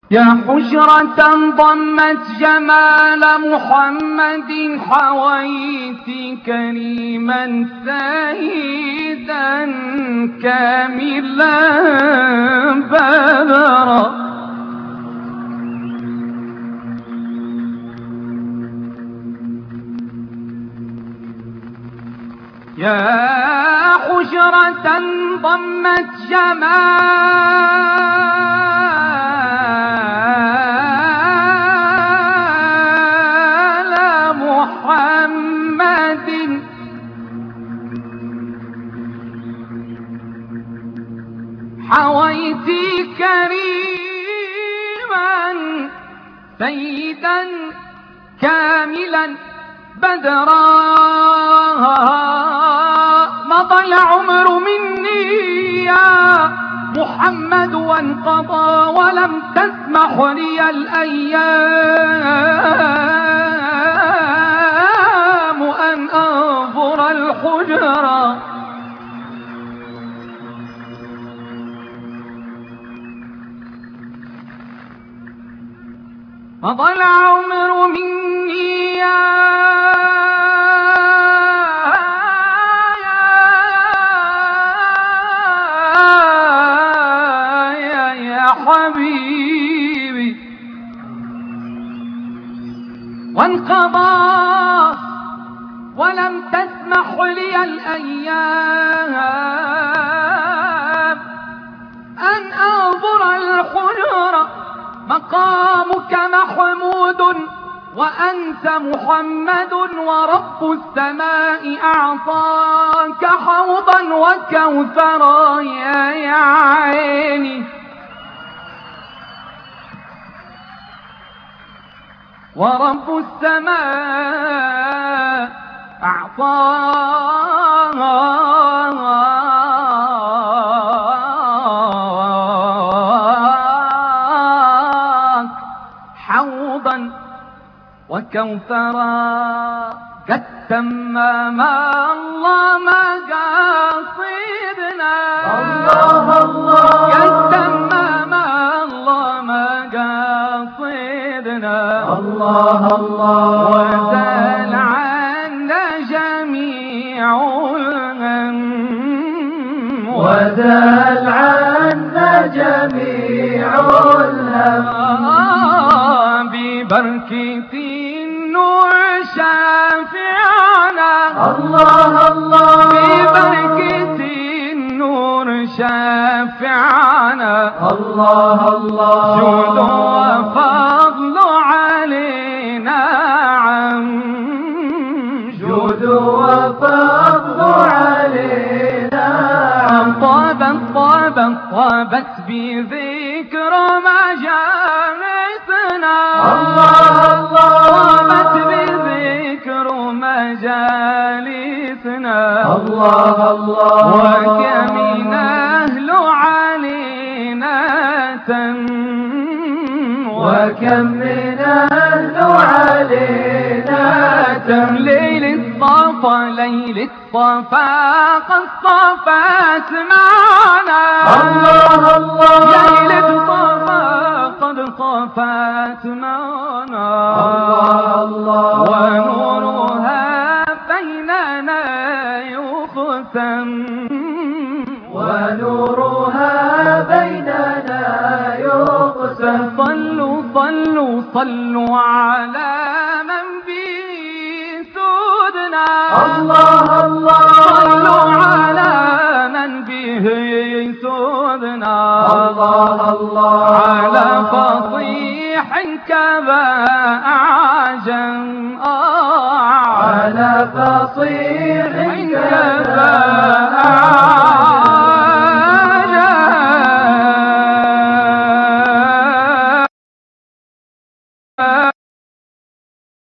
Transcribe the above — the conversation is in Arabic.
يا حجرة ضمت جمال محمد حويت كريما سيدا كاملا بدرا. يا حجرة ضمت جمال محمد حويت كريما سيدا كاملا بدرا. مضى العمر مني يا محمد وانقضى ولم تسمح لي الأيام أن أنظر الحجرة. مضى العمر مني يا حبيبي وانقضى ولم تسمح لي الأيام أن أنظر الحجرة. مقامك محمود وأنت محمد ورب السماء أعطاك حوضا وكوثرا يا عيني. ورب السماء أعطاك حوضا وكوثرا. قد تم ما الله مقاصدنا. الله الله قد تم ما الله مقاصدنا. الله الله وزال عنا جميع الهم. وزال عنا جميع الهم. ببركة النور شافعنا. الله الله ببركة النور شافعنا. الله الله جود وفضل علينا عم. جود وفضل علينا عم. طابت بذكر مجالسنا. الله الله طابت بذكر مجالسنا. الله الله وكم من أهل علينا تم. وكم من أهل علينا تم. ليل الصفا قد صفات معنا. الله الله ليل الصفا قد صفات معنا. الله الله ونورها بيننا يختم. ونورها بيننا يقسم. صلوا على من به سودنا. الله الله صلوا على من به سودنا. الله الله على فصيح كذا أعجم. على فصيح كذا كذا أعجم.